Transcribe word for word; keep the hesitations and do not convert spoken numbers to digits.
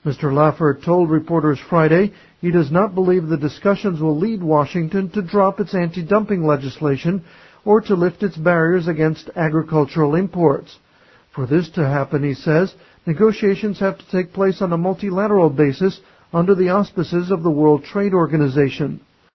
Mister Laffer told reporters Friday he does not believe the discussions will lead Washington to drop its anti-dumping legislation or to lift its barriers against agricultural imports. For this to happen, he says, negotiations have to take place on a multilateral basis under the auspices of the World Trade Organization.